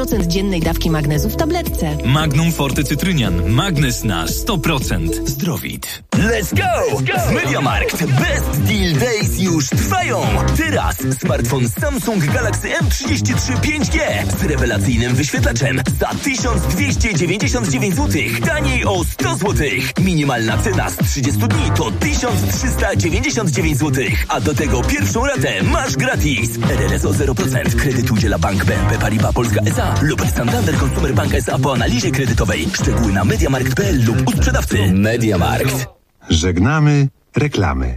100% dziennej dawki magnezu w tabletce. Magnum Forte Cytrynian. Magnez na 100%. Zdrowit. Let's go! W MediaMarkt Best Deal Days już trwają! Teraz smartfon Samsung Galaxy M33 5G z rewelacyjnym wyświetlaczem za 1299 zł. Taniej o 100 zł. Minimalna cena z 30 dni to 1399 zł. A do tego pierwszą ratę masz gratis. RRSO 0%. Kredyt udziela Bank BNP Paribas Polska S.A. lub Santander Consumer Bank S.A. po analizie kredytowej. Szczegóły na mediamarkt.pl lub u sprzedawcy. MediaMarkt. Żegnamy reklamy.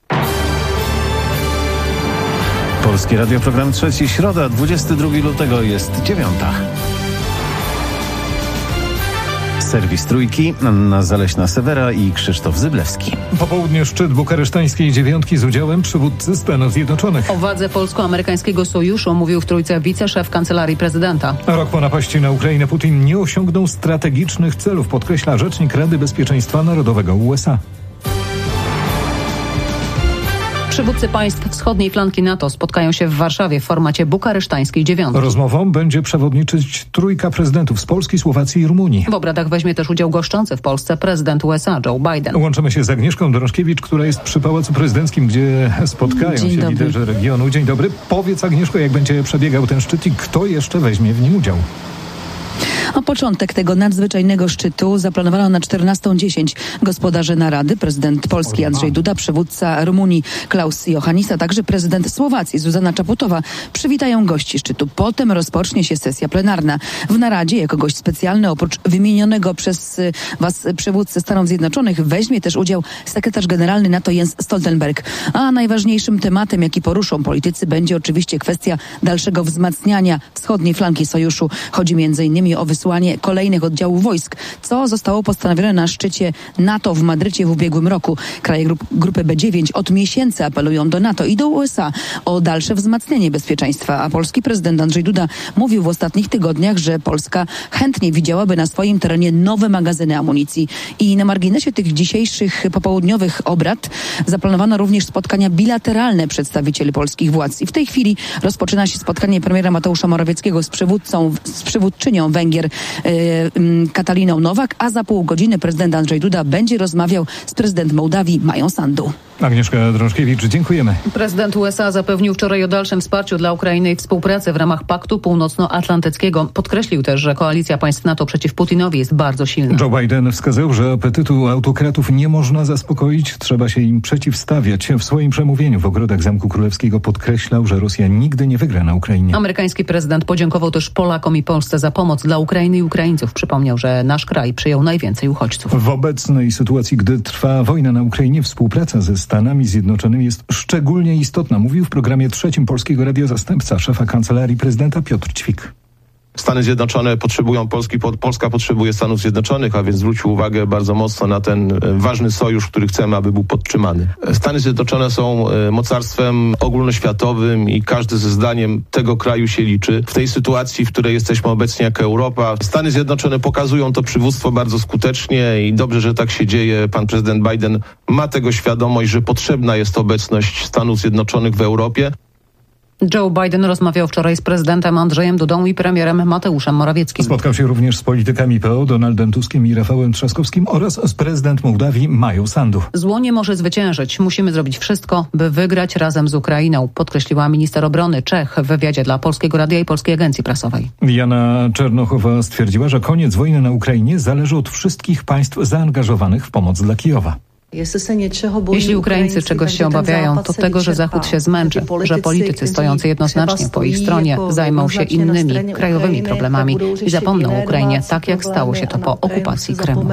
Polskie Radio, program trzeci, środa, 22 lutego, jest 9. Serwis Trójki, Anna Zaleśna-Sewera i Krzysztof Zyblewski. Po południu szczyt bukaresztańskiej dziewiątki z udziałem przywódcy Stanów Zjednoczonych. O wadze polsko-amerykańskiego sojuszu mówił w Trójce wiceszef Kancelarii Prezydenta. Rok po napaści na Ukrainę Putin nie osiągnął strategicznych celów, podkreśla rzecznik Rady Bezpieczeństwa Narodowego USA. Przywódcy państw wschodniej flanki NATO spotkają się w Warszawie w formacie bukaresztańskiej dziewiątki. Rozmową będzie przewodniczyć trójka prezydentów z Polski, Słowacji i Rumunii. W obradach weźmie też udział goszczący w Polsce prezydent USA Joe Biden. Łączymy się z Agnieszką Dorożkiewicz, która jest przy Pałacu Prezydenckim, gdzie spotkają się liderzy regionu. Dzień dobry. Powiedz, Agnieszko, jak będzie przebiegał ten szczyt i kto jeszcze weźmie w nim udział? A początek tego nadzwyczajnego szczytu zaplanowano na 14:10. Gospodarze narady, prezydent Polski Andrzej Duda, przywódca Rumunii Klaus Iohannis, a także prezydent Słowacji Zuzana Czaputowa przywitają gości szczytu. Potem rozpocznie się sesja plenarna. W naradzie jako gość specjalny oprócz wymienionego przez was przywódcy Stanów Zjednoczonych weźmie też udział sekretarz generalny NATO Jens Stoltenberg. A najważniejszym tematem, jaki poruszą politycy, będzie oczywiście kwestia dalszego wzmacniania wschodniej flanki sojuszu. Chodzi m.in. o wysłanie kolejnych oddziałów wojsk, co zostało postanowione na szczycie NATO w Madrycie w ubiegłym roku. Kraje grupy B9 od miesięcy apelują do NATO i do USA o dalsze wzmacnianie bezpieczeństwa, a polski prezydent Andrzej Duda mówił w ostatnich tygodniach, że Polska chętnie widziałaby na swoim terenie nowe magazyny amunicji. I na marginesie tych dzisiejszych popołudniowych obrad zaplanowano również spotkania bilateralne przedstawicieli polskich władz. I w tej chwili rozpoczyna się spotkanie premiera Mateusza Morawieckiego z przywódczynią Węgier Kataliną Nowak, a za pół godziny prezydent Andrzej Duda będzie rozmawiał z prezydentem Mołdawii Mają Sandu. Agnieszka Drążkiewicz, dziękujemy. Prezydent USA zapewnił wczoraj o dalszym wsparciu dla Ukrainy i współpracy w ramach Paktu Północnoatlantyckiego. Podkreślił też, że koalicja państw NATO przeciw Putinowi jest bardzo silna. Joe Biden wskazał, że apetytu autokratów nie można zaspokoić, trzeba się im przeciwstawiać. W swoim przemówieniu w ogrodach Zamku Królewskiego podkreślał, że Rosja nigdy nie wygra na Ukrainie. Amerykański prezydent podziękował też Polakom i Polsce za pomoc dla Ukrainy i Ukraińców. Przypomniał, że nasz kraj przyjął najwięcej uchodźców. W obecnej sytuacji, gdy trwa wojna na Ukrainie, współpraca ze Stanami Zjednoczonymi jest szczególnie istotna, mówił w programie trzecim Polskiego Radia zastępca szefa Kancelarii Prezydenta Piotr Ćwik. Stany Zjednoczone potrzebują Polski, Polska potrzebuje Stanów Zjednoczonych, a więc zwrócił uwagę bardzo mocno na ten ważny sojusz, który chcemy, aby był podtrzymany. Stany Zjednoczone są mocarstwem ogólnoświatowym i każdy ze zdaniem tego kraju się liczy. W tej sytuacji, w której jesteśmy obecnie jako Europa, Stany Zjednoczone pokazują to przywództwo bardzo skutecznie i dobrze, że tak się dzieje. Pan prezydent Biden ma tego świadomość, że potrzebna jest obecność Stanów Zjednoczonych w Europie. Joe Biden rozmawiał wczoraj z prezydentem Andrzejem Dudą i premierem Mateuszem Morawieckim. Spotkał się również z politykami PO Donaldem Tuskiem i Rafałem Trzaskowskim oraz z prezydent Mołdawii Mają Sandu. Zło nie może zwyciężyć. Musimy zrobić wszystko, by wygrać razem z Ukrainą, podkreśliła minister obrony Czech w wywiadzie dla Polskiego Radia i Polskiej Agencji Prasowej. Jana Czernochowa stwierdziła, że koniec wojny na Ukrainie zależy od wszystkich państw zaangażowanych w pomoc dla Kijowa. Jeśli Ukraińcy czegoś się obawiają, to tego, że Zachód się zmęczy, że politycy stojący jednoznacznie po ich stronie zajmą się innymi krajowymi problemami i zapomną o Ukrainie, tak jak stało się to po okupacji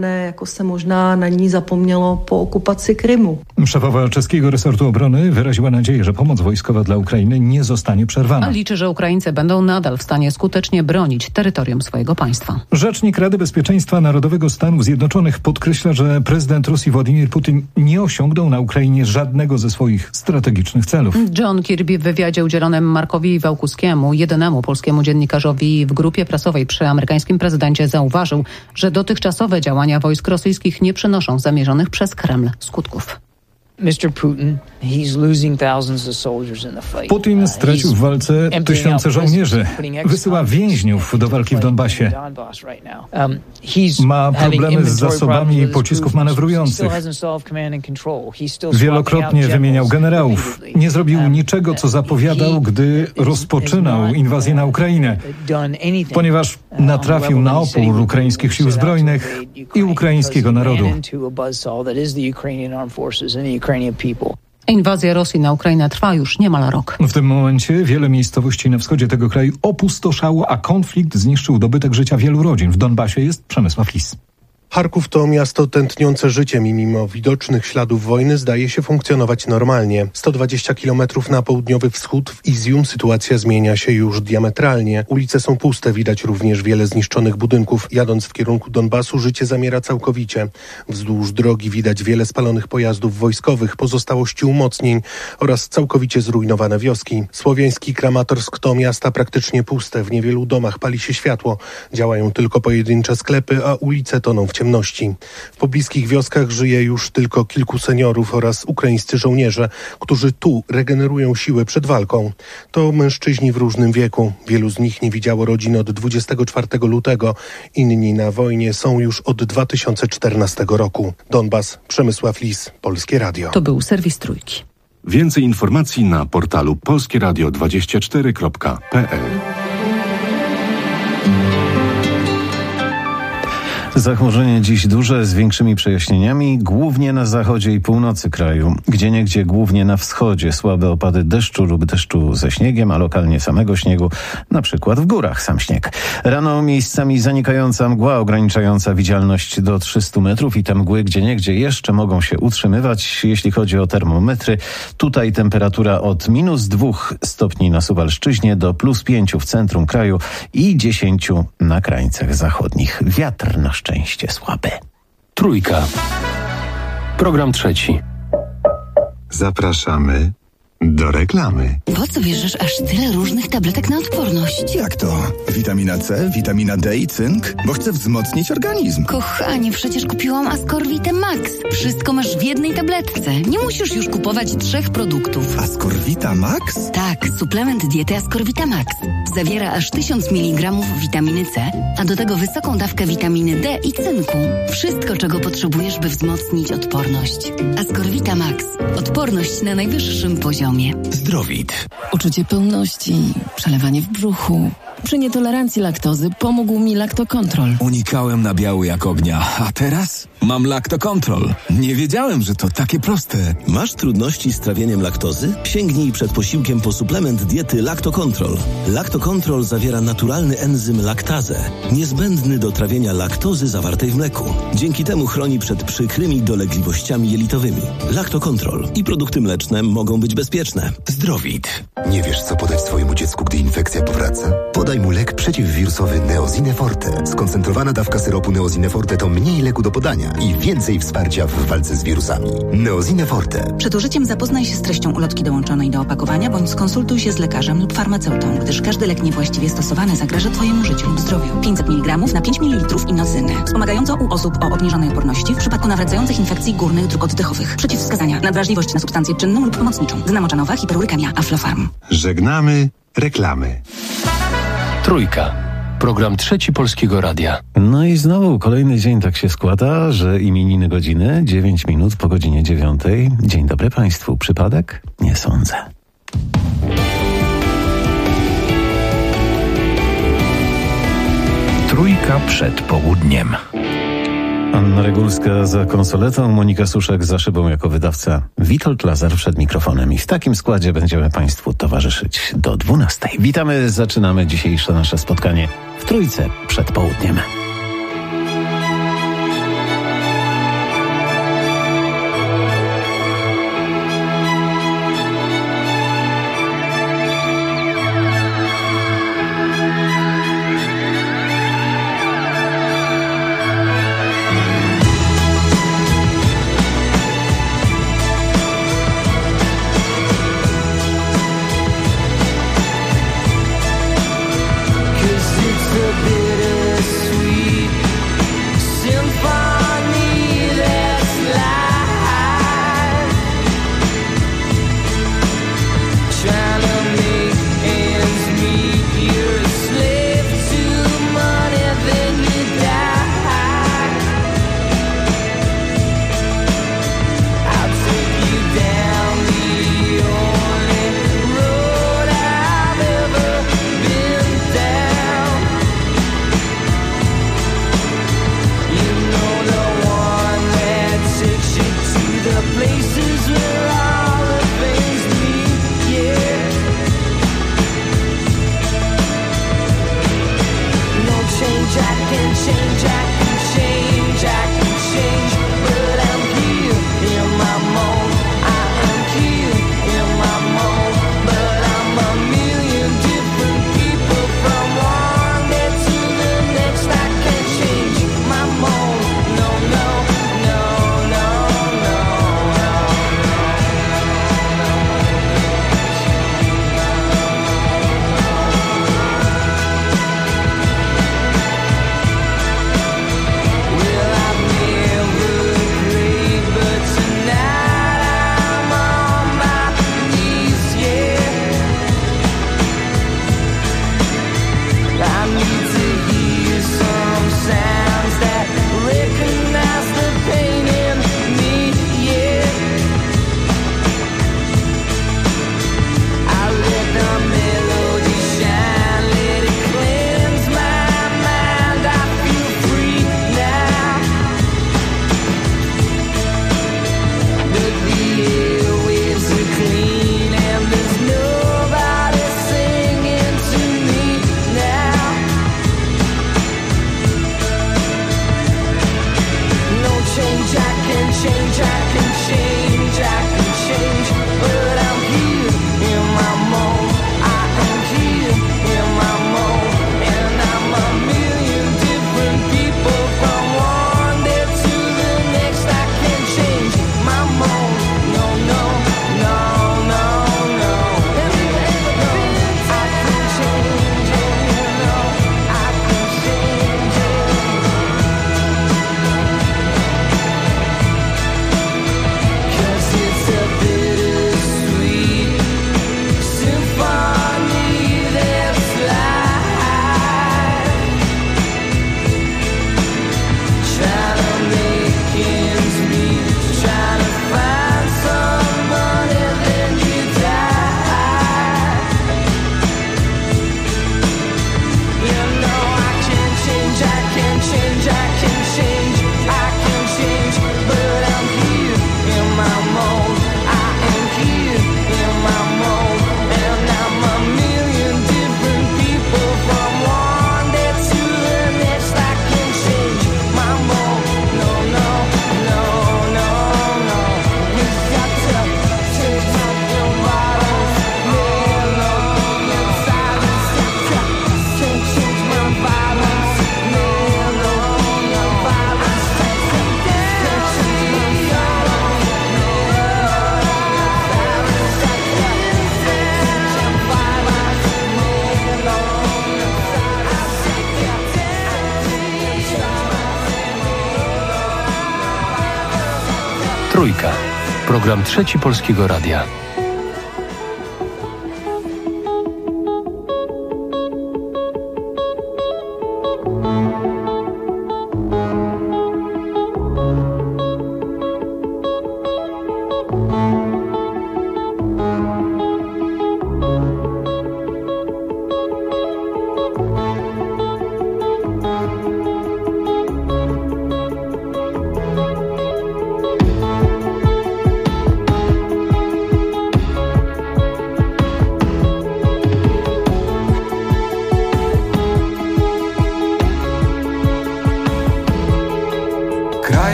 Krymu. Szefowa czeskiego resortu obrony wyraziła nadzieję, że pomoc wojskowa dla Ukrainy nie zostanie przerwana. A liczy, że Ukraińcy będą nadal w stanie skutecznie bronić terytorium swojego państwa. Rzecznik Rady Bezpieczeństwa Narodowego Stanów Zjednoczonych podkreśla, że prezydent Rosji Władimir Putin nie osiągnął na Ukrainie żadnego ze swoich strategicznych celów. John Kirby w wywiadzie udzielonym Markowi Wałkuskiemu, jedynemu polskiemu dziennikarzowi w grupie prasowej przy amerykańskim prezydencie, zauważył, że dotychczasowe działania wojsk rosyjskich nie przynoszą zamierzonych przez Kreml skutków. Putin stracił w walce tysiące żołnierzy. Wysyła więźniów do walki w Donbasie. Ma problemy z zasobami pocisków manewrujących. Wielokrotnie wymieniał generałów. Nie zrobił niczego, co zapowiadał, gdy rozpoczynał inwazję na Ukrainę, ponieważ natrafił na opór ukraińskich sił zbrojnych i ukraińskiego narodu. Inwazja Rosji na Ukrainę trwa już niemal rok. W tym momencie wiele miejscowości na wschodzie tego kraju opustoszało, a konflikt zniszczył dobytek życia wielu rodzin. W Donbasie jest Przemysław Lis. Charków to miasto tętniące życiem i mimo widocznych śladów wojny zdaje się funkcjonować normalnie. 120 kilometrów na południowy wschód w Izium sytuacja zmienia się już diametralnie. Ulice są puste, widać również wiele zniszczonych budynków. Jadąc w kierunku Donbasu życie zamiera całkowicie. Wzdłuż drogi widać wiele spalonych pojazdów wojskowych, pozostałości umocnień oraz całkowicie zrujnowane wioski. Słowiański Kramatorsk to miasta praktycznie puste. W niewielu domach pali się światło. Działają tylko pojedyncze sklepy, a ulice toną w ciemności. W pobliskich wioskach żyje już tylko kilku seniorów oraz ukraińscy żołnierze, którzy tu regenerują siły przed walką. To mężczyźni w różnym wieku. Wielu z nich nie widziało rodzin od 24 lutego. Inni na wojnie są już od 2014 roku. Donbas, Przemysław Lis, Polskie Radio. To był serwis Trójki. Więcej informacji na portalu polskieradio24.pl. Zachmurzenie dziś duże, z większymi przejaśnieniami, głównie na zachodzie i północy kraju. Gdzieniegdzie, głównie na wschodzie, słabe opady deszczu lub deszczu ze śniegiem, a lokalnie samego śniegu, na przykład w górach sam śnieg. Rano miejscami zanikająca mgła ograniczająca widzialność do 300 metrów i te mgły gdzieniegdzie jeszcze mogą się utrzymywać. Jeśli chodzi o termometry, tutaj temperatura od -2 stopni na Suwalszczyźnie do +5 w centrum kraju i 10 na krańcach zachodnich. Wiatr na szczęście słaby. Trójka. Program trzeci. Zapraszamy do reklamy. Po co bierzesz aż tyle różnych tabletek na odporność? Jak to? Witamina C, witamina D i cynk? Bo chcę wzmocnić organizm. Kochanie, przecież kupiłam Ascorvitę Max. Wszystko masz w jednej tabletce. Nie musisz już kupować 3 produktów. Ascorvita Max? Tak, suplement diety Ascorvita Max. Zawiera aż 1000 mg witaminy C, a do tego wysoką dawkę witaminy D i cynku. Wszystko, czego potrzebujesz, by wzmocnić odporność. Ascorvita Max. Odporność na najwyższym poziomie. Zdrowit. Uczucie pełności, przelewanie w brzuchu. Przy nietolerancji laktozy pomógł mi Lactocontrol. Unikałem nabiału jak ognia, a teraz mam Lactocontrol. Nie wiedziałem, że to takie proste. Masz trudności z trawieniem laktozy? Sięgnij przed posiłkiem po suplement diety Lactocontrol. Lactocontrol zawiera naturalny enzym laktazę, niezbędny do trawienia laktozy zawartej w mleku. Dzięki temu chroni przed przykrymi dolegliwościami jelitowymi. Lactocontrol i produkty mleczne mogą być bezpieczne. Zdrowit. Nie wiesz, co podać swojemu dziecku, gdy infekcja powraca? Podaj mu lek przeciwwirusowy Neosine Forte. Skoncentrowana dawka syropu Neosine Forte to mniej leku do podania i więcej wsparcia w walce z wirusami. Neosine Forte. Przed użyciem zapoznaj się z treścią ulotki dołączonej do opakowania bądź skonsultuj się z lekarzem lub farmaceutą, gdyż każdy lek niewłaściwie stosowany zagraża Twojemu życiu lub zdrowiu. 500 mg na 5 ml inocyny. Wspomagająco u osób o obniżonej odporności w przypadku nawracających infekcji górnych dróg oddechowych. Przeciwwskazania: nadwrażliwość na substancję czynną lub pomocniczą. Znamoczanowa, hiperurykemia, Aflofarm. Żegnamy reklamy. Trójka. Program trzeci Polskiego Radia. No i znowu kolejny dzień tak się składa, że imieniny godziny 9 minut po godzinie 9. Dzień dobry Państwu. Przypadek? Nie sądzę. Trójka przed południem. Anna Regulska za konsoletą, Monika Suszek za szybą jako wydawca, Witold Lazar przed mikrofonem i w takim składzie będziemy Państwu towarzyszyć do 12. Witamy, zaczynamy dzisiejsze nasze spotkanie w Trójce przed południem. It's a bittersweet Trójka. Program Trzeci Polskiego Radia.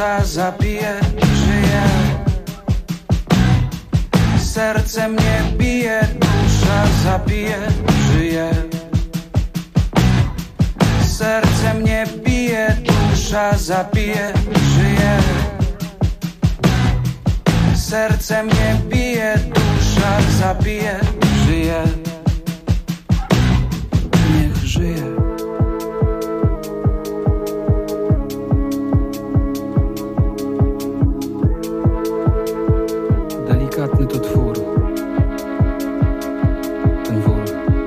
dusza zabije, żyje. Serce mnie bije, dusza zabije, żyje. Serce mnie bije, dusza zabije, żyje. Serce mnie bije, dusza zabije, żyje. Niech żyje. Delikatny to twór, ten wór.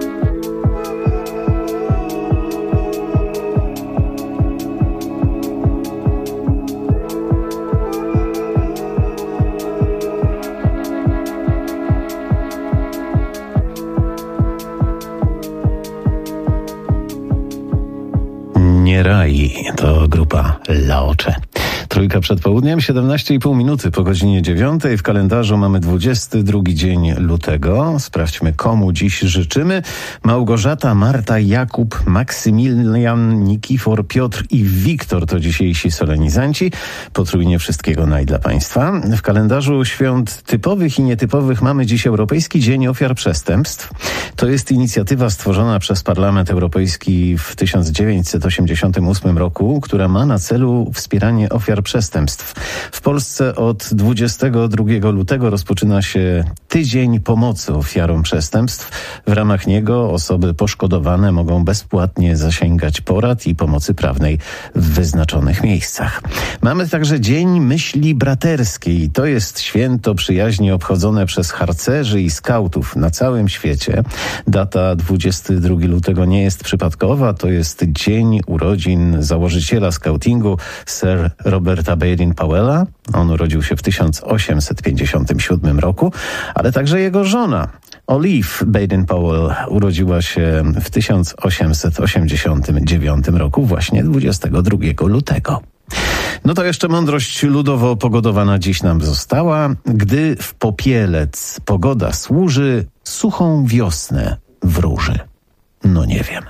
Nie rai, to grupa Laocze. Trójka przed południem, 17,5 minuty po godzinie 9. W kalendarzu mamy 22 dzień lutego. Sprawdźmy, komu dziś życzymy. Małgorzata, Marta, Jakub, Maksymilian, Nikifor, Piotr i Wiktor to dzisiejsi solenizanci. Potrójnie wszystkiego naj dla Państwa. W kalendarzu świąt typowych i nietypowych mamy dziś Europejski Dzień Ofiar Przestępstw. To jest inicjatywa stworzona przez Parlament Europejski w 1988 roku, która ma na celu wspieranie ofiar przestępstw. W Polsce od 22 lutego rozpoczyna się Tydzień Pomocy Ofiarom Przestępstw. W ramach niego osoby poszkodowane mogą bezpłatnie zasięgać porad i pomocy prawnej w wyznaczonych miejscach. Mamy także Dzień Myśli Braterskiej. To jest święto przyjaźni obchodzone przez harcerzy i skautów na całym świecie. Data 22 lutego nie jest przypadkowa. To jest dzień urodzin założyciela skautingu Sir Roberta Baden-Powella. On urodził się w 1857 roku, ale także jego żona Olive Baden-Powell urodziła się w 1889 roku, właśnie 22 lutego. No to jeszcze mądrość ludowo-pogodowa dziś nam została. Gdy w popielec pogoda służy, suchą wiosnę wróży. No nie wiem.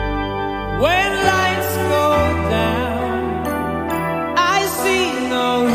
When lights go down, I see no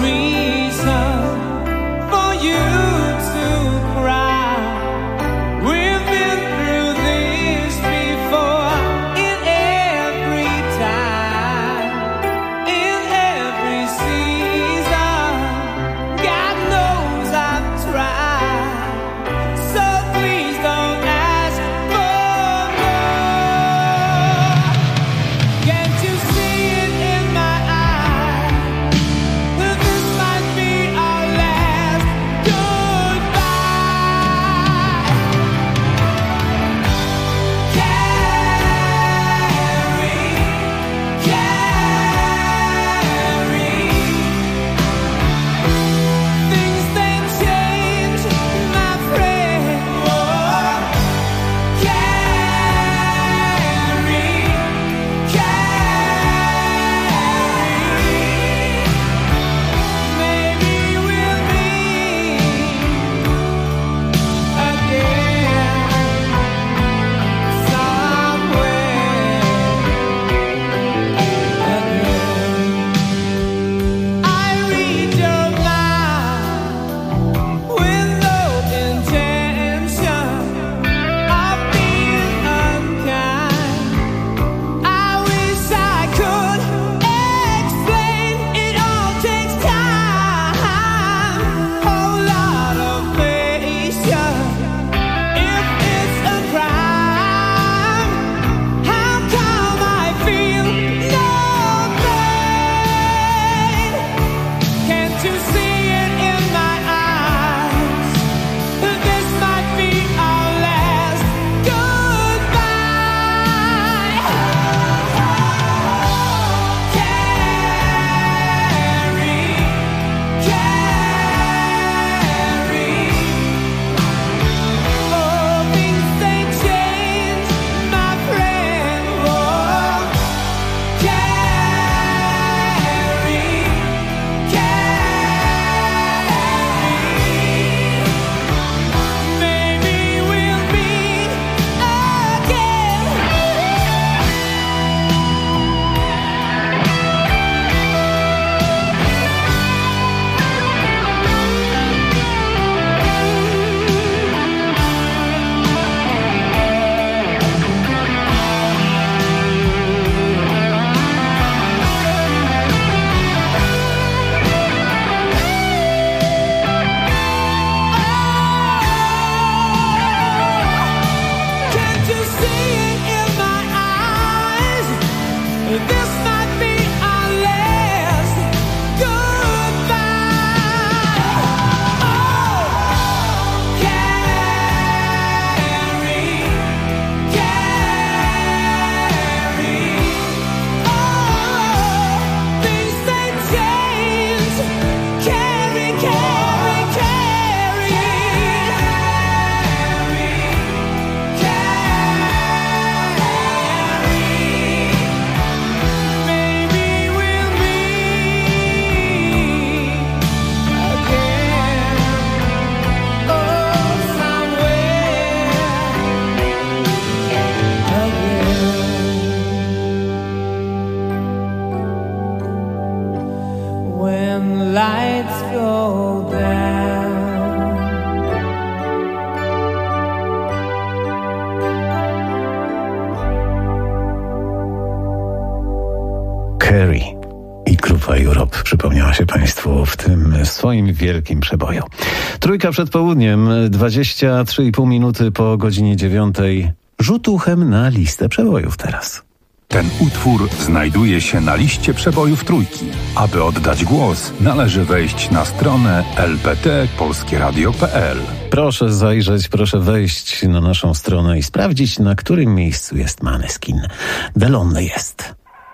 przypomniała się Państwu w tym swoim wielkim przeboju. Trójka przed południem, 23,5 minuty po godzinie 9. Rzut uchem na listę przebojów teraz. Ten utwór znajduje się na liście przebojów Trójki. Aby oddać głos, należy wejść na stronę lpt.polskieradio.pl. Proszę zajrzeć, proszę wejść na naszą stronę i sprawdzić, na którym miejscu jest Måneskin. The Lonely jest.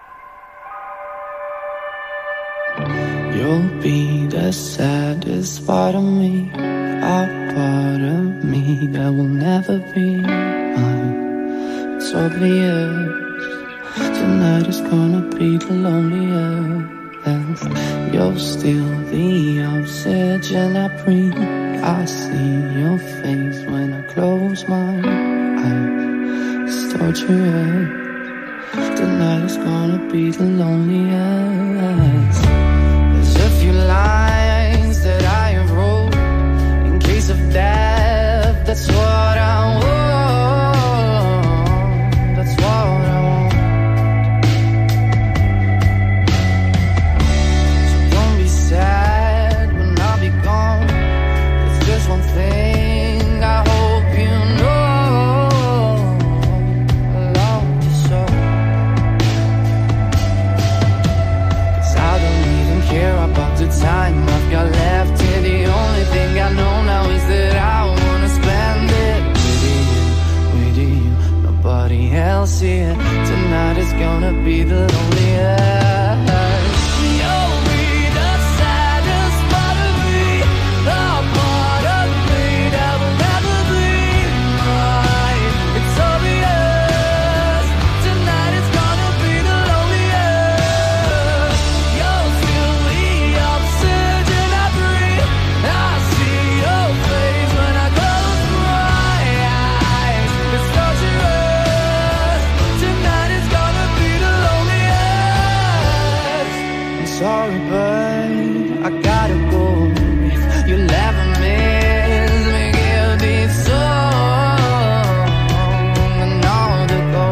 You'll be the saddest part of me, a part of me that will never be mine. It's obvious tonight is gonna be the loneliest. You're still the oxygen I breathe. I see your face when I close my eyes. It's torture. Tonight is gonna be the loneliest. There's a few lines that I have wrote in case of death. That's what I want. That's what I want. So don't be sad when I'll be gone. There's just one thing I hope you know. I love you so. 'Cause I don't even care about the time I've got left here. The only thing I know now is that I wanna spend it with you, nobody else here. Tonight is gonna be the loneliest. You'll be the saddest part of me, the part of me that will never be mine. It's obvious. Tonight is gonna be the loneliest. You're still the oxygen I breathe. I see your face when I close my eyes. It's torturous. Tonight is gonna be the loneliest. I'm sorry, but I gotta go. If you'll ever miss me, give this song another go.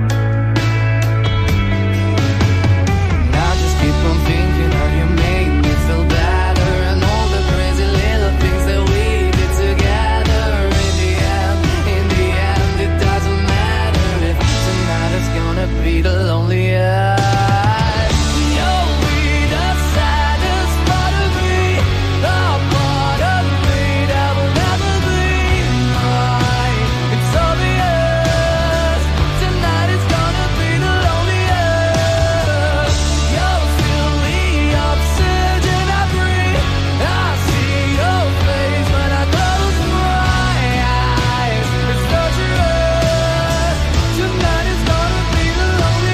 And I just keep on thinking how you make me feel better, and all the crazy little things that we did together. In the end, it doesn't matter if tonight is gonna be the loneliest. You'll be the saddest part of me, the part of me that will never be mine. It's obvious. Tonight is gonna be the loneliest. You're still the oxygen I breathe. I see your face when I close my eyes. It's torturous. Tonight is gonna be the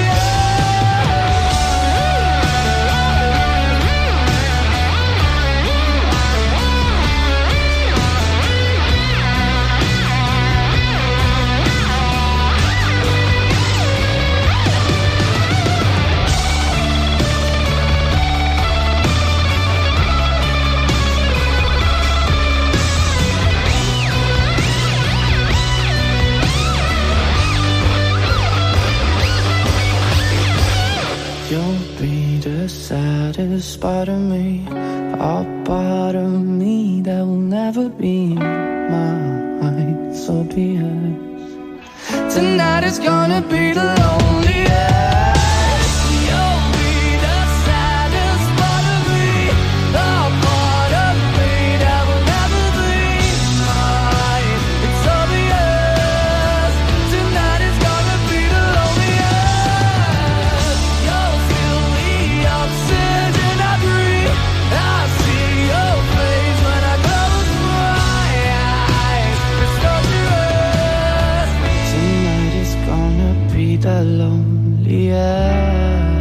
You'll be the saddest part of me, a part of me that will never be mine. It's obvious. Tonight is gonna be the loneliest. You'll be the saddest part of me, the part of me that will never be mine. It's obvious. Tonight is gonna be the loneliest. You're still the oxygen I breathe. I see your face when I close my eyes. It's torturous. Tonight is gonna be the loneliest.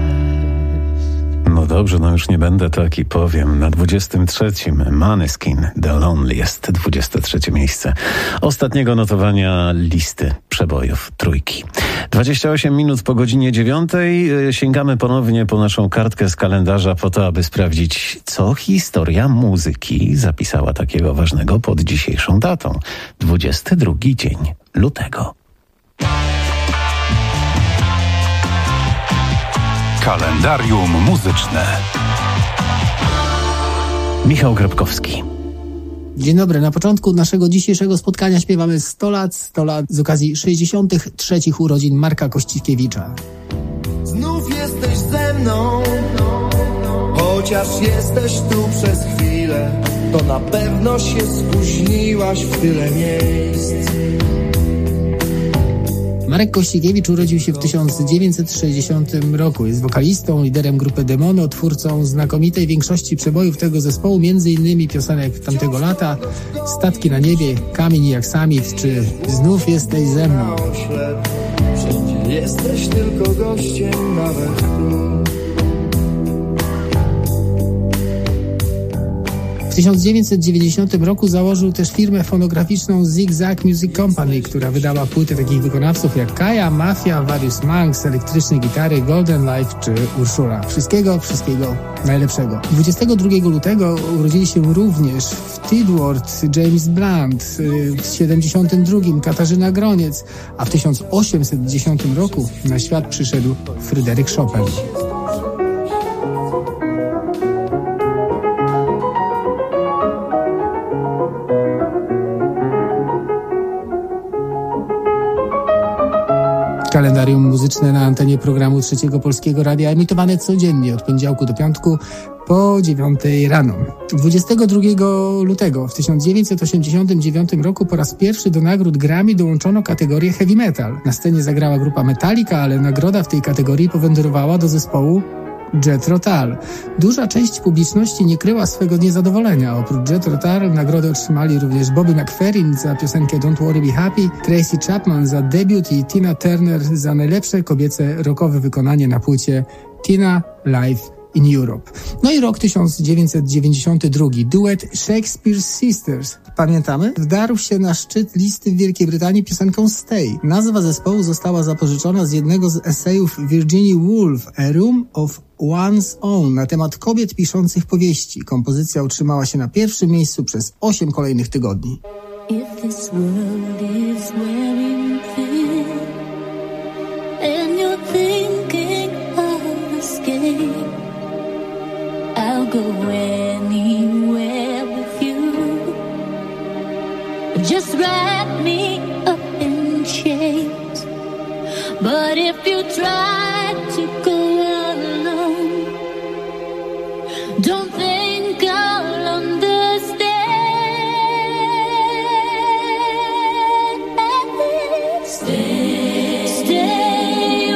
No dobrze, no już nie będę taki, powiem. Na 23. Måneskin, The Loneliest, 23. miejsce ostatniego notowania listy przebojów Trójki. 28 minut po godzinie 9. Sięgamy ponownie po naszą kartkę z kalendarza po to, aby sprawdzić, co historia muzyki zapisała takiego ważnego pod dzisiejszą datą. 22 dzień lutego. Kalendarium muzyczne. Michał Grabkowski. Dzień dobry. Na początku naszego dzisiejszego spotkania śpiewamy 100 lat z okazji 63. urodzin Marka Kościkiewicza. Znów jesteś ze mną, chociaż jesteś tu przez chwilę, to na pewno się spóźniłaś w tyle miejsc. Marek Kościkiewicz urodził się w 1960 roku. Jest wokalistą, liderem grupy Demono, twórcą znakomitej większości przebojów tego zespołu, m.in. piosenek tamtego lata, Statki na niebie, Kamień jak samit, czy Znów jesteś ze mną. Wszędzie jesteś tylko gościem, nawet tu. W 1990 roku założył też firmę fonograficzną Zigzag Music Company, która wydała płyty takich wykonawców jak Kaja, Mafia, Various Monks, Elektryczne Gitary, Golden Life czy Urszula. Wszystkiego najlepszego. 22 lutego urodzili się również w Tidworth James Blunt, w 72 Katarzyna Groniec, a w 1810 roku na świat przyszedł Fryderyk Chopin. Kalendarium muzyczne na antenie programu Trzeciego Polskiego Radia, emitowane codziennie od poniedziałku do piątku po 9 rano. 22 lutego w 1989 roku po raz pierwszy do nagród Grammy dołączono kategorię heavy metal. Na scenie zagrała grupa Metallica, ale nagroda w tej kategorii powędrowała do zespołu Jethro Tull. Duża część publiczności nie kryła swego niezadowolenia. Oprócz Jethro Tull nagrodę otrzymali również Bobby McFerrin za piosenkę Don't Worry Be Happy, Tracy Chapman za debiut i Tina Turner za najlepsze kobiece rockowe wykonanie na płycie Tina Live in Europe. No i rok 1992. Duet Shakespeare's Sisters. Pamiętamy? Wdarł się na szczyt listy w Wielkiej Brytanii piosenką Stay. Nazwa zespołu została zapożyczona z jednego z esejów Virginia Woolf, A Room of One's Own, na temat kobiet piszących powieści. Kompozycja utrzymała się na pierwszym miejscu przez 8 kolejnych tygodni. If this world is wearing thin and you're thinking of escape, I'll go anywhere with you. Just wrap me up in chains. But if you try to go alone, don't think I'll understand. Stay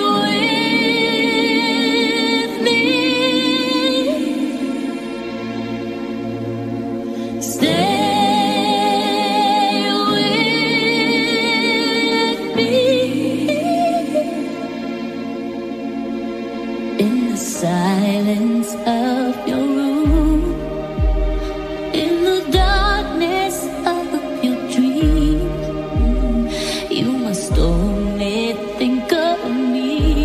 with me. Stay with me. In the silence of your room, in the darkness of your dream, you must only think of me.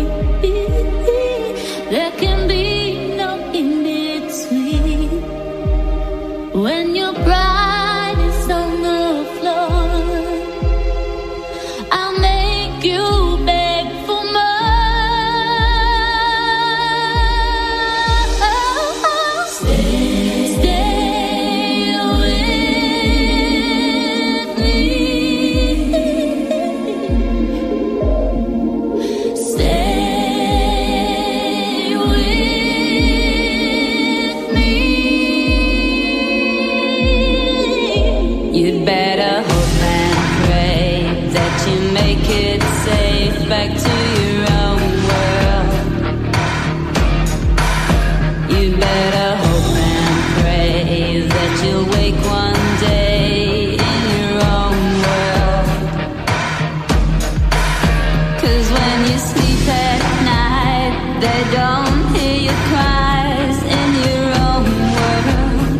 There can be no in between. When your pride is on the floor, I'll make you beg for more. Stay with me. Stay with me. You'd better hope and pray that you make it safe back to your own world. You'd better hope and pray that you'll wake one day in your own world. 'Cause when you sleep at night, they don't hear your cries in your own world.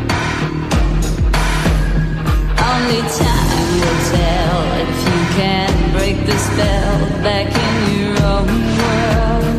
Only time will tell if you can break the spell back in your own world.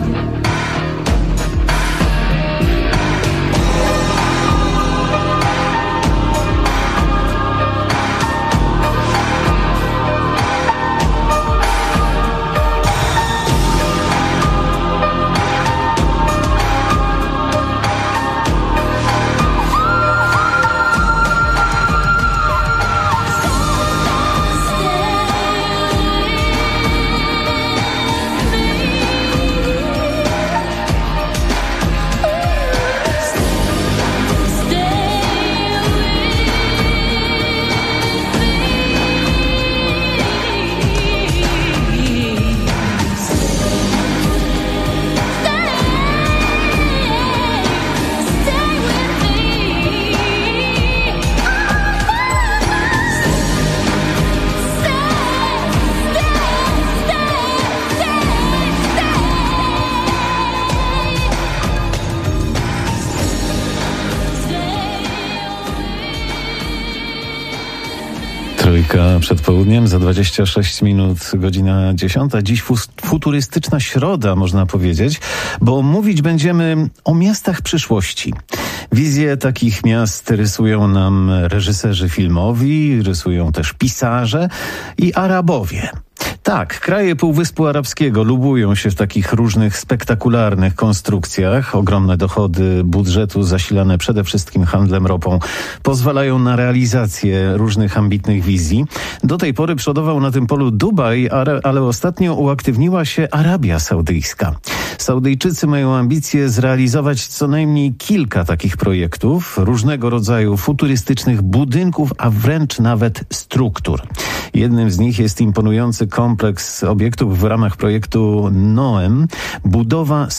Trójka przed południem, za 26 minut, godzina 10. Dziś futurystyczna środa, można powiedzieć, bo mówić będziemy o miastach przyszłości. Wizje takich miast rysują nam reżyserzy filmowi, rysują też pisarze i Arabowie. Tak, kraje Półwyspu Arabskiego lubują się w takich różnych spektakularnych konstrukcjach. Ogromne dochody budżetu zasilane przede wszystkim handlem ropą pozwalają na realizację różnych ambitnych wizji. Do tej pory przodował na tym polu Dubaj, ale ostatnio uaktywniła się Arabia Saudyjska. Saudyjczycy mają ambicje zrealizować co najmniej kilka takich projektów, różnego rodzaju futurystycznych budynków, a wręcz nawet struktur. Jednym z nich jest imponujący kompleks obiektów w ramach projektu NOEM, budowa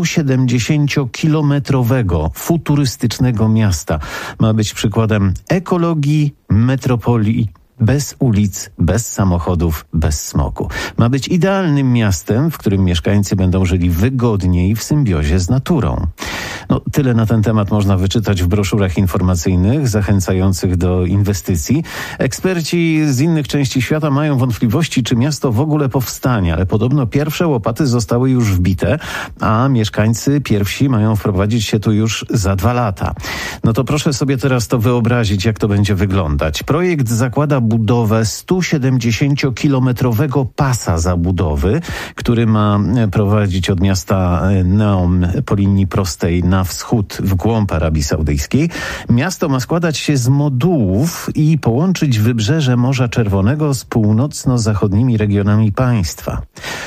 170-kilometrowego futurystycznego miasta. Ma być przykładem ekologii metropolii. Bez ulic, bez samochodów, bez smogu. Ma być idealnym miastem, w którym mieszkańcy będą żyli wygodniej w symbiozie z naturą. Tyle na ten temat można wyczytać w broszurach informacyjnych zachęcających do inwestycji. Eksperci z innych części świata mają wątpliwości, czy miasto w ogóle powstanie, ale podobno pierwsze łopaty zostały już wbite, a mieszkańcy pierwsi mają wprowadzić się tu już za 2 lata. To proszę sobie teraz to wyobrazić, jak to będzie wyglądać. Projekt zakłada budowę 170-kilometrowego pasa zabudowy, który ma prowadzić od miasta Neom po linii prostej na wschód w głąb Arabii Saudyjskiej. Miasto ma składać się z modułów i połączyć wybrzeże Morza Czerwonego z północno-zachodnimi regionami państwa.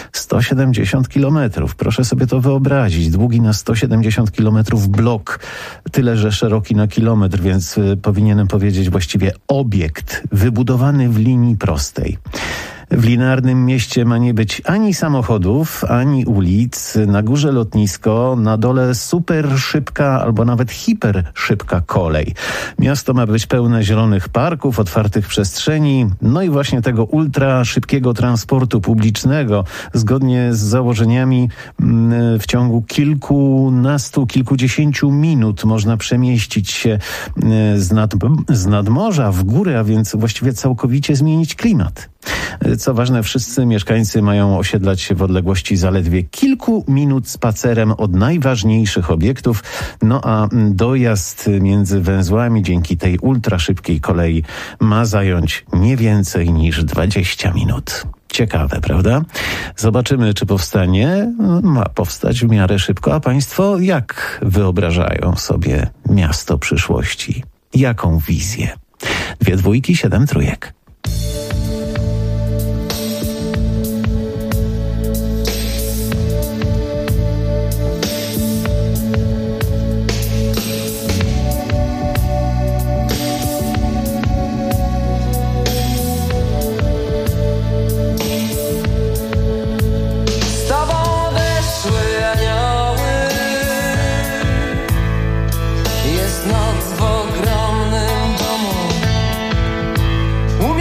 170 kilometrów. Proszę sobie to wyobrazić. Długi na 170 kilometrów blok, tyle że szeroki na kilometr, więc powinienem powiedzieć właściwie obiekt wybudowany w linii prostej. W linearnym mieście ma nie być ani samochodów, ani ulic. Na górze lotnisko, na dole super szybka albo nawet hiperszybka kolej. Miasto ma być pełne zielonych parków, otwartych przestrzeni, i właśnie tego ultra szybkiego transportu publicznego. Zgodnie z założeniami w ciągu kilkudziesięciu minut można przemieścić się z nadmorza w górę, a więc właściwie całkowicie zmienić klimat. Co ważne, wszyscy mieszkańcy mają osiedlać się w odległości zaledwie kilku minut spacerem od najważniejszych obiektów, a dojazd między węzłami dzięki tej ultraszybkiej kolei ma zająć nie więcej niż 20 minut. Ciekawe, prawda? Zobaczymy, czy powstanie. Ma powstać w miarę szybko. A państwo jak wyobrażają sobie miasto przyszłości? Jaką wizję? 2 dwójki, 7 trójek. Noc w ogromnym domu.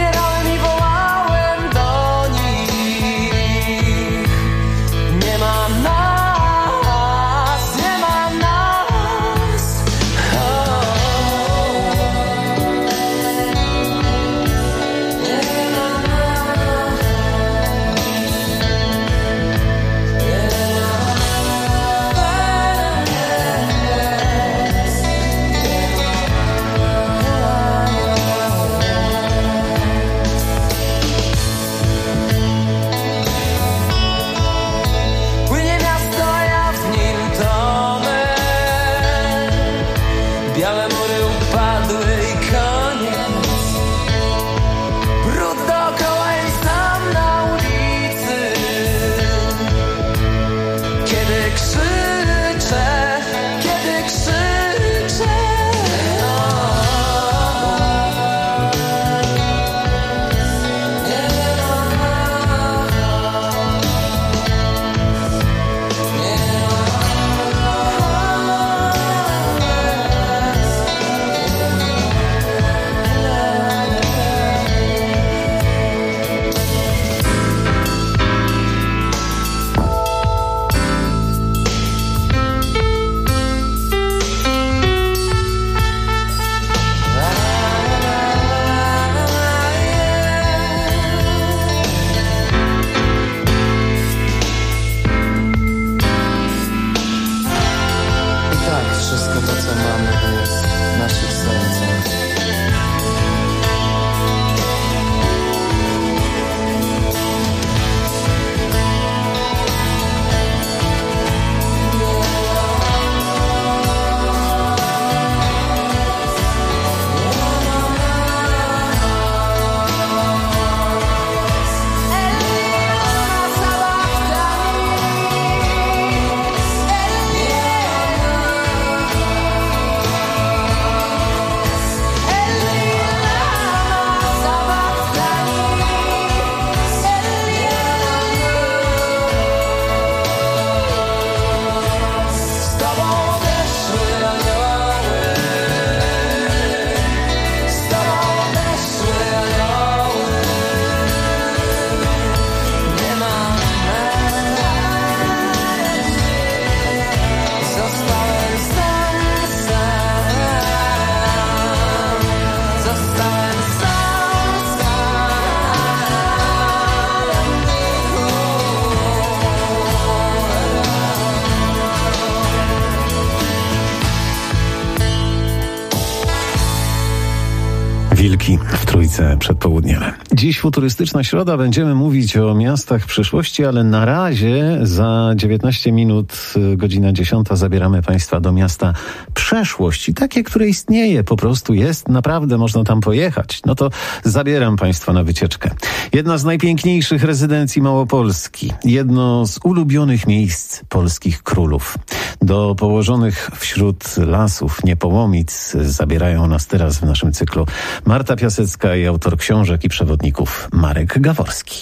Trójce przedpołudniem. Dziś futurystyczna środa, będziemy mówić o miastach przyszłości, ale na razie za 19 minut, godzina 10, zabieramy Państwa do miasta przeszłości. Takie, które istnieje, po prostu jest, naprawdę można tam pojechać. No to zabieram Państwa na wycieczkę. Jedna z najpiękniejszych rezydencji Małopolski. Jedno z ulubionych miejsc polskich królów. Do położonych wśród lasów Niepołomic zabierają nas teraz w naszym cyklu Marta Piasecka i autor książek i przewodników Marek Gaworski.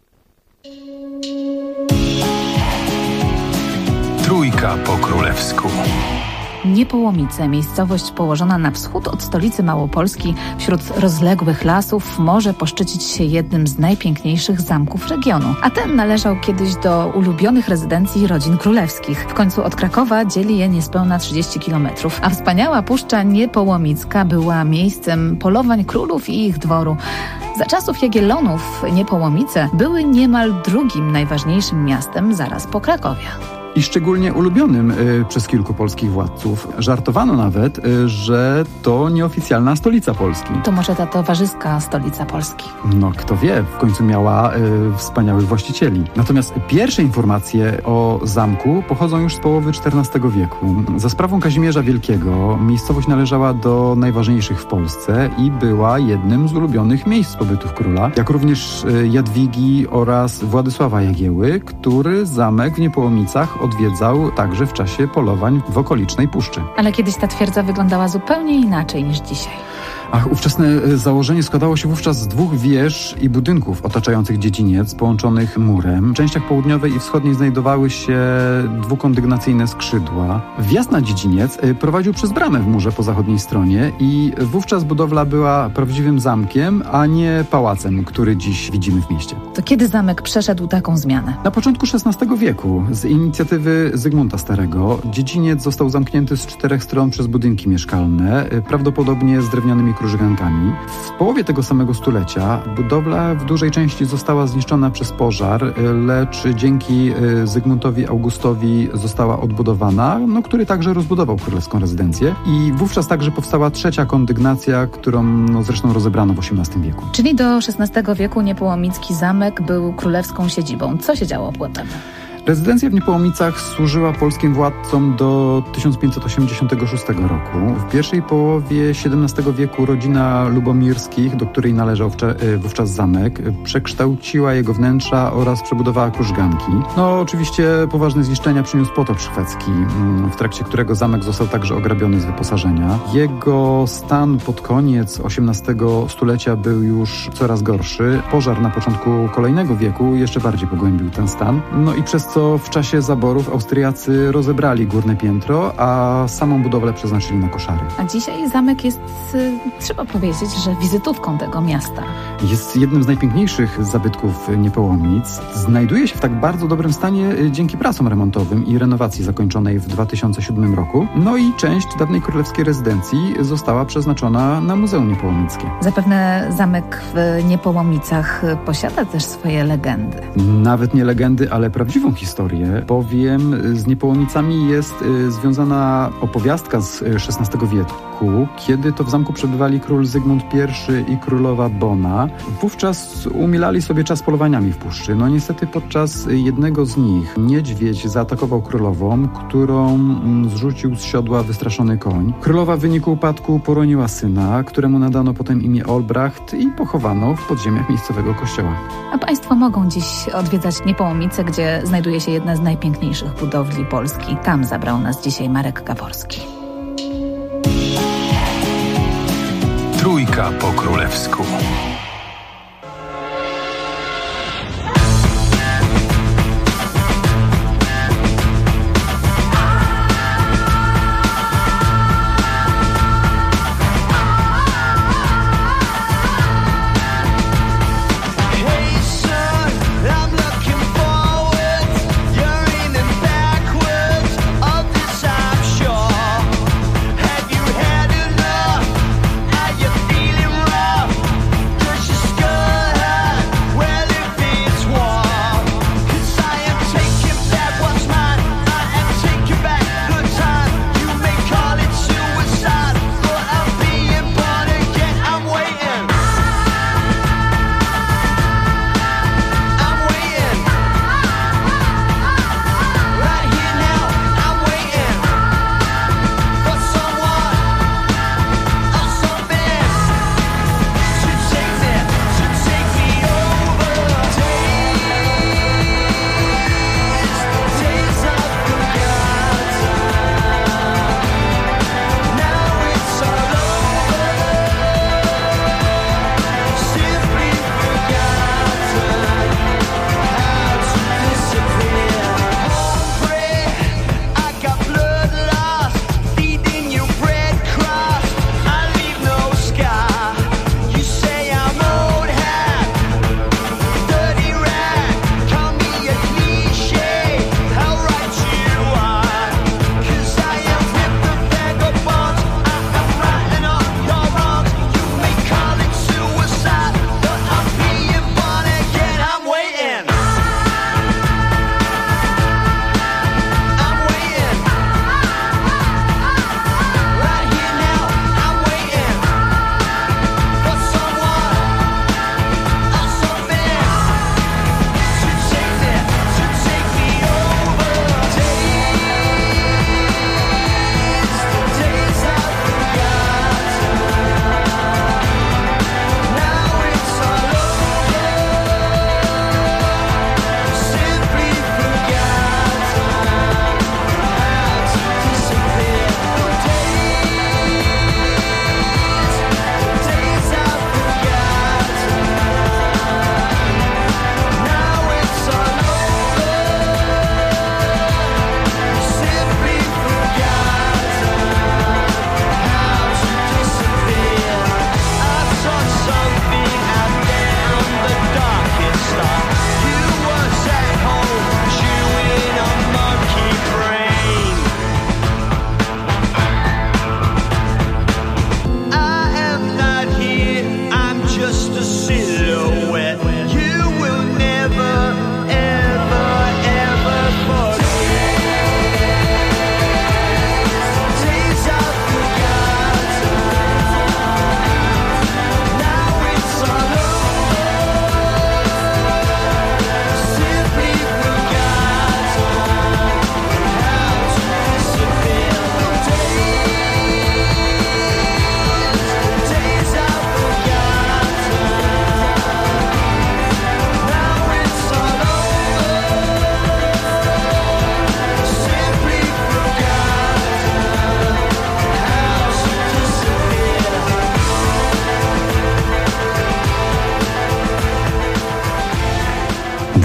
Trójka po królewsku. Niepołomice, miejscowość położona na wschód od stolicy Małopolski, wśród rozległych lasów, może poszczycić się jednym z najpiękniejszych zamków regionu. A ten należał kiedyś do ulubionych rezydencji rodzin królewskich. W końcu od Krakowa dzieli je niespełna 30 kilometrów, a wspaniała Puszcza Niepołomicka była miejscem polowań królów i ich dworu. Za czasów Jagiellonów Niepołomice były niemal drugim najważniejszym miastem zaraz po Krakowie. I szczególnie ulubionym przez kilku polskich władców. Żartowano nawet, że to nieoficjalna stolica Polski. To może ta towarzyska stolica Polski. No kto wie, w końcu miała wspaniałych właścicieli. Natomiast pierwsze informacje o zamku pochodzą już z połowy XIV wieku. Za sprawą Kazimierza Wielkiego miejscowość należała do najważniejszych w Polsce i była jednym z ulubionych miejsc pobytów króla, jak również Jadwigi oraz Władysława Jagieły, który zamek w Niepołomicach odwiedzał także w czasie polowań w okolicznej puszczy. Ale kiedyś ta twierdza wyglądała zupełnie inaczej niż dzisiaj. Ówczesne założenie składało się wówczas z 2 wież i budynków otaczających dziedziniec, połączonych murem. W częściach południowej i wschodniej znajdowały się 2kondygnacyjne skrzydła. Wjazd na dziedziniec prowadził przez bramę w murze po zachodniej stronie i wówczas budowla była prawdziwym zamkiem, a nie pałacem, który dziś widzimy w mieście. To kiedy zamek przeszedł taką zmianę? Na początku XVI wieku, z inicjatywy Zygmunta Starego, dziedziniec został zamknięty z 4 stron przez budynki mieszkalne, prawdopodobnie z drewnianymi krużygankami. W połowie tego samego stulecia budowla w dużej części została zniszczona przez pożar, lecz dzięki Zygmuntowi Augustowi została odbudowana, który także rozbudował królewską rezydencję i wówczas także powstała 3. kondygnacja, którą zresztą rozebrano w XVIII wieku. Czyli do XVI wieku Niepołomicki zamek był królewską siedzibą. Co się działo potem? Rezydencja w Niepołomicach służyła polskim władcom do 1586 roku. W pierwszej połowie XVII wieku rodzina Lubomirskich, do której należał wówczas zamek, przekształciła jego wnętrza oraz przebudowała krużganki. Oczywiście poważne zniszczenia przyniósł potop szwedzki, w trakcie którego zamek został także ograbiony z wyposażenia. Jego stan pod koniec XVIII stulecia był już coraz gorszy. Pożar na początku kolejnego wieku jeszcze bardziej pogłębił ten stan. I przez co w czasie zaborów Austriacy rozebrali górne piętro, a samą budowlę przeznaczyli na koszary. A dzisiaj zamek jest, trzeba powiedzieć, że wizytówką tego miasta. Jest jednym z najpiękniejszych zabytków Niepołomic. Znajduje się w tak bardzo dobrym stanie dzięki pracom remontowym i renowacji zakończonej w 2007 roku. I część dawnej królewskiej rezydencji została przeznaczona na Muzeum Niepołomickie. Zapewne zamek w Niepołomicach posiada też swoje legendy. Nawet nie legendy, ale prawdziwą historię, bowiem z Niepołomicami jest związana opowiastka z XVI wieku, kiedy to w zamku przebywali król Zygmunt I i królowa Bona. Wówczas umilali sobie czas polowaniami w puszczy. Niestety podczas jednego z nich niedźwiedź zaatakował królową, którą zrzucił z siodła wystraszony koń. Królowa w wyniku upadku poroniła syna, któremu nadano potem imię Olbracht i pochowano w podziemiach miejscowego kościoła. A Państwo mogą dziś odwiedzać Niepołomice, gdzie znajduje się jedna z najpiękniejszych budowli Polski. Tam zabrał nas dzisiaj Marek Gaworski. Trójka po królewsku. Have you had enough? Are you feeling rough?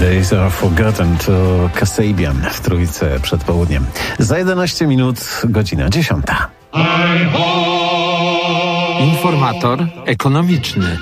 Days Are Forgotten to Kasabian w Trójce przed południem. Za 11 minut, godzina 10. Informator ekonomiczny.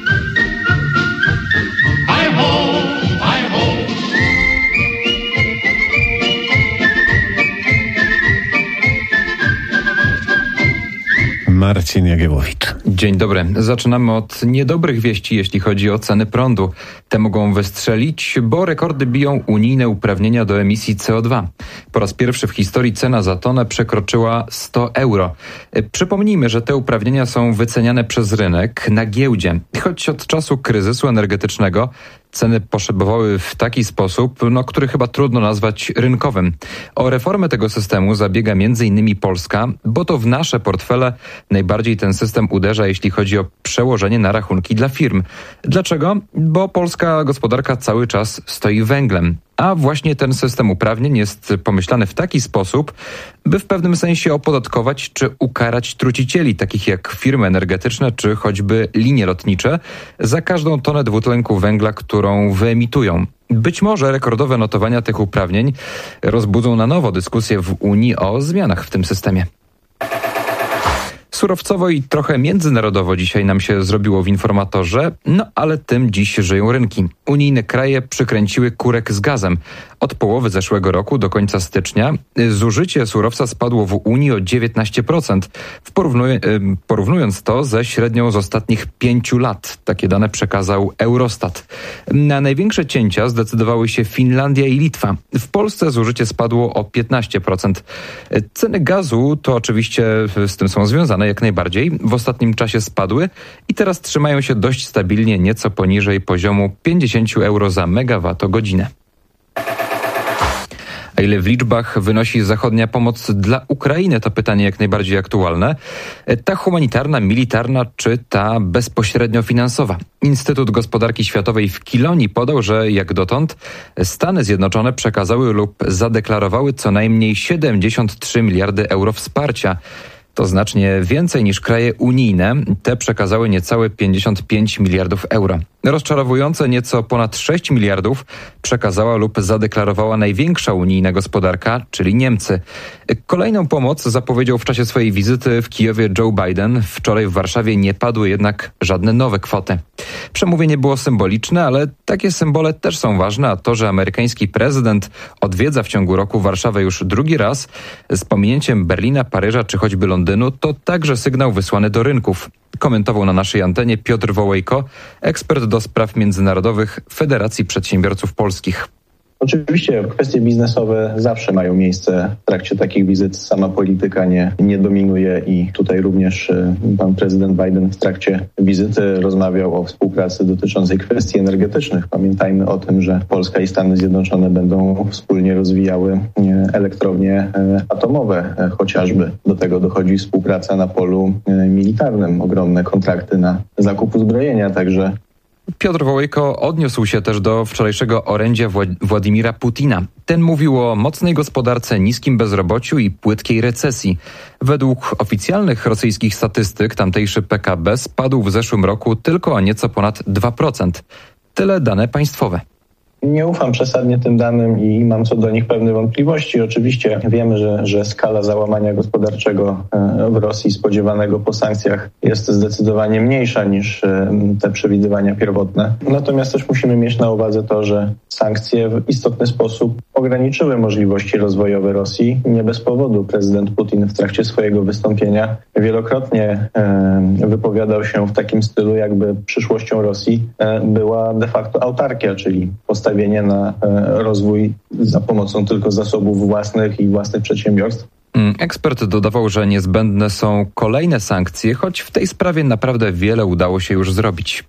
Marcin Jagiellowicz. Dzień dobry. Zaczynamy od niedobrych wieści, jeśli chodzi o ceny prądu. Te mogą wystrzelić, bo rekordy biją unijne uprawnienia do emisji CO2. Po raz pierwszy w historii cena za tonę przekroczyła 100 euro. Przypomnijmy, że te uprawnienia są wyceniane przez rynek na giełdzie. Choć od czasu kryzysu energetycznego ceny poszybowały w taki sposób, który chyba trudno nazwać rynkowym. O reformę tego systemu zabiega m.in. Polska, bo to w nasze portfele najbardziej ten system uderza, jeśli chodzi o przełożenie na rachunki dla firm. Dlaczego? Bo polska gospodarka cały czas stoi węglem. A właśnie ten system uprawnień jest pomyślany w taki sposób, by w pewnym sensie opodatkować czy ukarać trucicieli, takich jak firmy energetyczne czy choćby linie lotnicze, za każdą tonę dwutlenku węgla, którą wyemitują. Być może rekordowe notowania tych uprawnień rozbudzą na nowo dyskusję w Unii o zmianach w tym systemie. Surowcowo i trochę międzynarodowo dzisiaj nam się zrobiło w Informatorze, ale tym dziś żyją rynki. Unijne kraje przykręciły kurek z gazem. Od połowy zeszłego roku do końca stycznia zużycie surowca spadło w Unii o 19%, porównując to ze średnią z ostatnich 5 lat. Takie dane przekazał Eurostat. Na największe cięcia zdecydowały się Finlandia i Litwa. W Polsce zużycie spadło o 15%. Ceny gazu to oczywiście z tym są związane jak najbardziej. W ostatnim czasie spadły i teraz trzymają się dość stabilnie, nieco poniżej poziomu 50 euro za megawattogodzinę. A ile w liczbach wynosi zachodnia pomoc dla Ukrainy? To pytanie jak najbardziej aktualne. Ta humanitarna, militarna czy ta bezpośrednio finansowa? Instytut Gospodarki Światowej w Kilonii podał, że jak dotąd Stany Zjednoczone przekazały lub zadeklarowały co najmniej 73 miliardy euro wsparcia. To znacznie więcej niż kraje unijne. Te przekazały niecałe 55 miliardów euro. Rozczarowujące nieco ponad 6 miliardów przekazała lub zadeklarowała największa unijna gospodarka, czyli Niemcy. Kolejną pomoc zapowiedział w czasie swojej wizyty w Kijowie Joe Biden. Wczoraj w Warszawie nie padły jednak żadne nowe kwoty. Przemówienie było symboliczne, ale takie symbole też są ważne, a to, że amerykański prezydent odwiedza w ciągu roku Warszawę już drugi raz z pominięciem Berlina, Paryża czy choćby Londynu, to także sygnał wysłany do rynków. Komentował na naszej antenie Piotr Wołejko, ekspert do spraw międzynarodowych Federacji Przedsiębiorców Polskich. Oczywiście kwestie biznesowe zawsze mają miejsce w trakcie takich wizyt. Sama polityka nie dominuje i tutaj również pan prezydent Biden w trakcie wizyty rozmawiał o współpracy dotyczącej kwestii energetycznych. Pamiętajmy o tym, że Polska i Stany Zjednoczone będą wspólnie rozwijały elektrownie atomowe chociażby. Do tego dochodzi współpraca na polu militarnym, ogromne kontrakty na zakup uzbrojenia, także Piotr Wołejko odniósł się też do wczorajszego orędzia Władimira Putina. Ten mówił o mocnej gospodarce, niskim bezrobociu i płytkiej recesji. Według oficjalnych rosyjskich statystyk tamtejszy PKB spadł w zeszłym roku tylko o nieco ponad 2%. Tyle dane państwowe. Nie ufam przesadnie tym danym i mam co do nich pewne wątpliwości. Oczywiście wiemy, że skala załamania gospodarczego w Rosji spodziewanego po sankcjach jest zdecydowanie mniejsza niż te przewidywania pierwotne. Natomiast też musimy mieć na uwadze to, że sankcje w istotny sposób ograniczyły możliwości rozwojowe Rosji. Nie bez powodu prezydent Putin w trakcie swojego wystąpienia wielokrotnie wypowiadał się w takim stylu, jakby przyszłością Rosji była de facto autarkia, czyli postawienie na rozwój za pomocą tylko zasobów własnych i własnych przedsiębiorstw. Ekspert dodawał, że niezbędne są kolejne sankcje, choć w tej sprawie naprawdę wiele udało się już zrobić.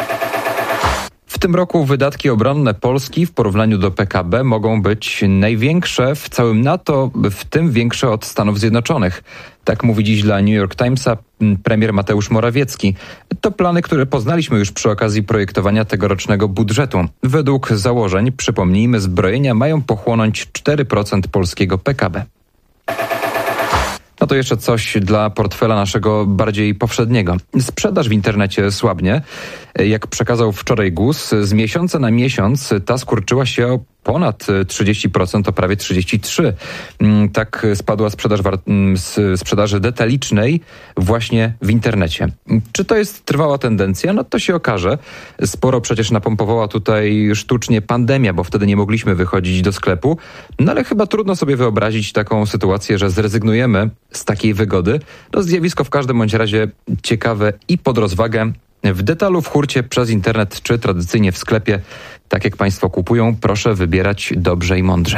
W tym roku wydatki obronne Polski w porównaniu do PKB mogą być największe w całym NATO, w tym większe od Stanów Zjednoczonych. Tak mówi dziś dla New York Timesa premier Mateusz Morawiecki. To plany, które poznaliśmy już przy okazji projektowania tegorocznego budżetu. Według założeń, przypomnijmy, zbrojenia mają pochłonąć 4% polskiego PKB. No to jeszcze coś dla portfela naszego bardziej powszedniego. Sprzedaż w internecie słabnie. Jak przekazał wczoraj GUS, z miesiąca na miesiąc ta skurczyła się o ponad 30%, to prawie 33%. Tak spadła sprzedaż sprzedaży detalicznej właśnie w internecie. Czy to jest trwała tendencja? No to się okaże. Sporo przecież napompowała tutaj sztucznie pandemia, bo wtedy nie mogliśmy wychodzić do sklepu. No ale chyba trudno sobie wyobrazić taką sytuację, że zrezygnujemy z takiej wygody. To zjawisko w każdym bądź razie ciekawe i pod rozwagę. W detalu, w hurcie, przez internet czy tradycyjnie w sklepie, tak jak Państwo kupują, proszę wybierać dobrze i mądrze.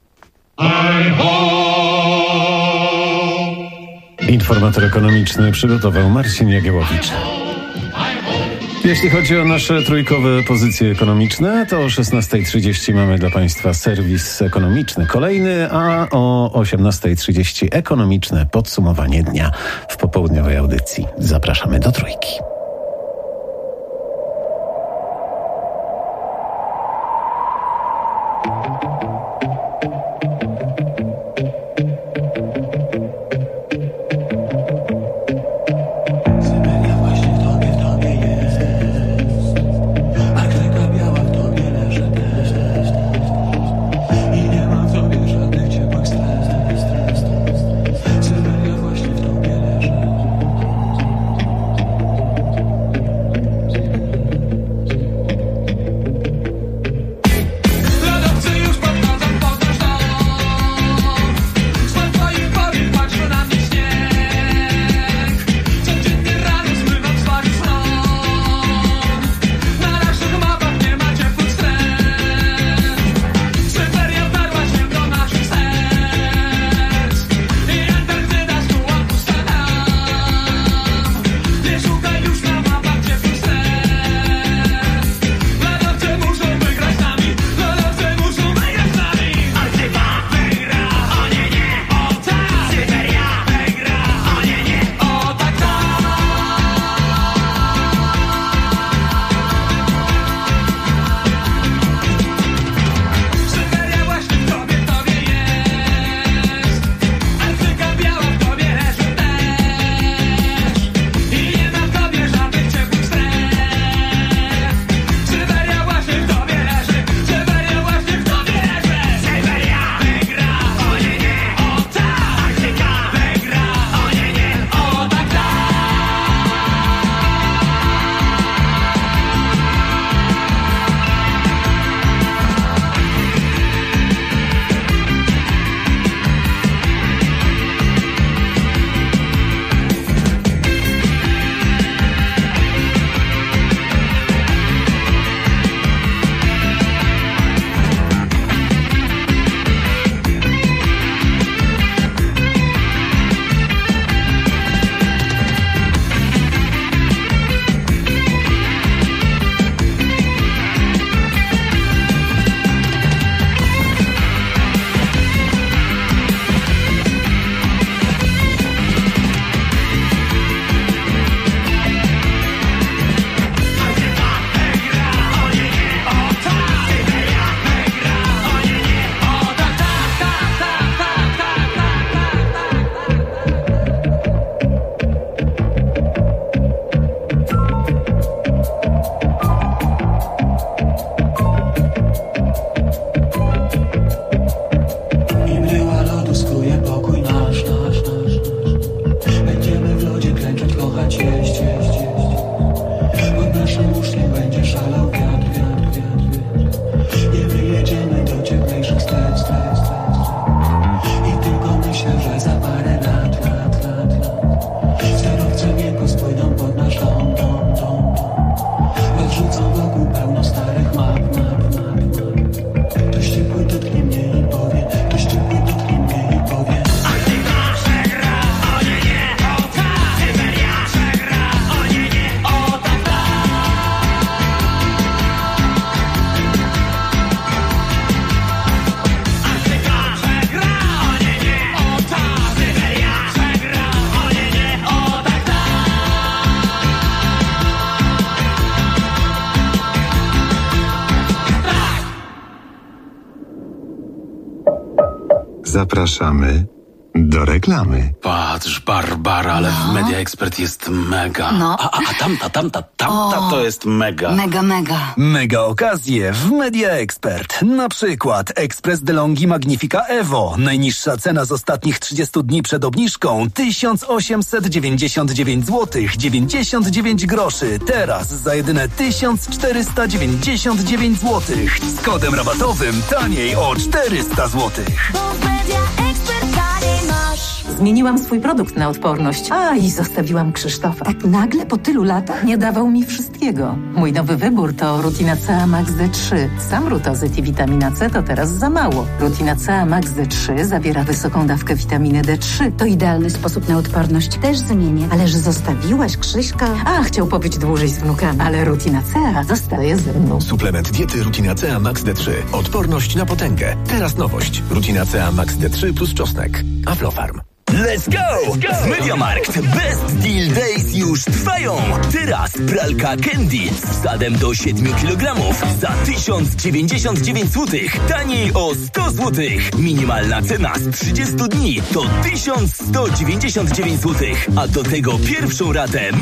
Informator ekonomiczny przygotował Marcin Jagiełowicz. Jeśli chodzi o nasze trójkowe pozycje ekonomiczne, to o 16:30 mamy dla Państwa serwis ekonomiczny kolejny, a o 18:30 ekonomiczne podsumowanie dnia w popołudniowej audycji. Zapraszamy do trójki. Zapraszamy Do reklamy. Patrz, Barbara, ale w Media Expert jest mega. No. A tamta to jest mega. Mega. Mega okazje w Media Expert. Na przykład Express DeLonghi Magnifica Evo. Najniższa cena z ostatnich 30 dni przed obniżką 1899 zł 99 groszy. Teraz za jedyne 1499 zł. Z kodem rabatowym taniej o 400 zł. Zmieniłam swój produkt na odporność. I zostawiłam Krzysztofa. Tak nagle po tylu latach nie dawał mi wszystkiego. Mój nowy wybór to Rutina CA Max D3. Sam rutozyt i witamina C to teraz za mało. Rutina CA Max D3 zawiera wysoką dawkę witaminy D3. To idealny sposób na odporność. Też zmienię. Ależ zostawiłaś Krzyśka. Chciał pobyć dłużej z wnukami, ale Rutina CA zostaje ze mną. Suplement diety Rutina CA Max D3. Odporność na potęgę. Teraz nowość. Rutina CA Max D3 plus czosnek. Aflofarm. Let's go! W MediaMarkt Best Deal Days już trwają! Teraz pralka Candy z wsadem do 7 kg za 1099 zł. Taniej o 100 zł. Minimalna cena z 30 dni to 1199 zł. A do tego pierwszą ratę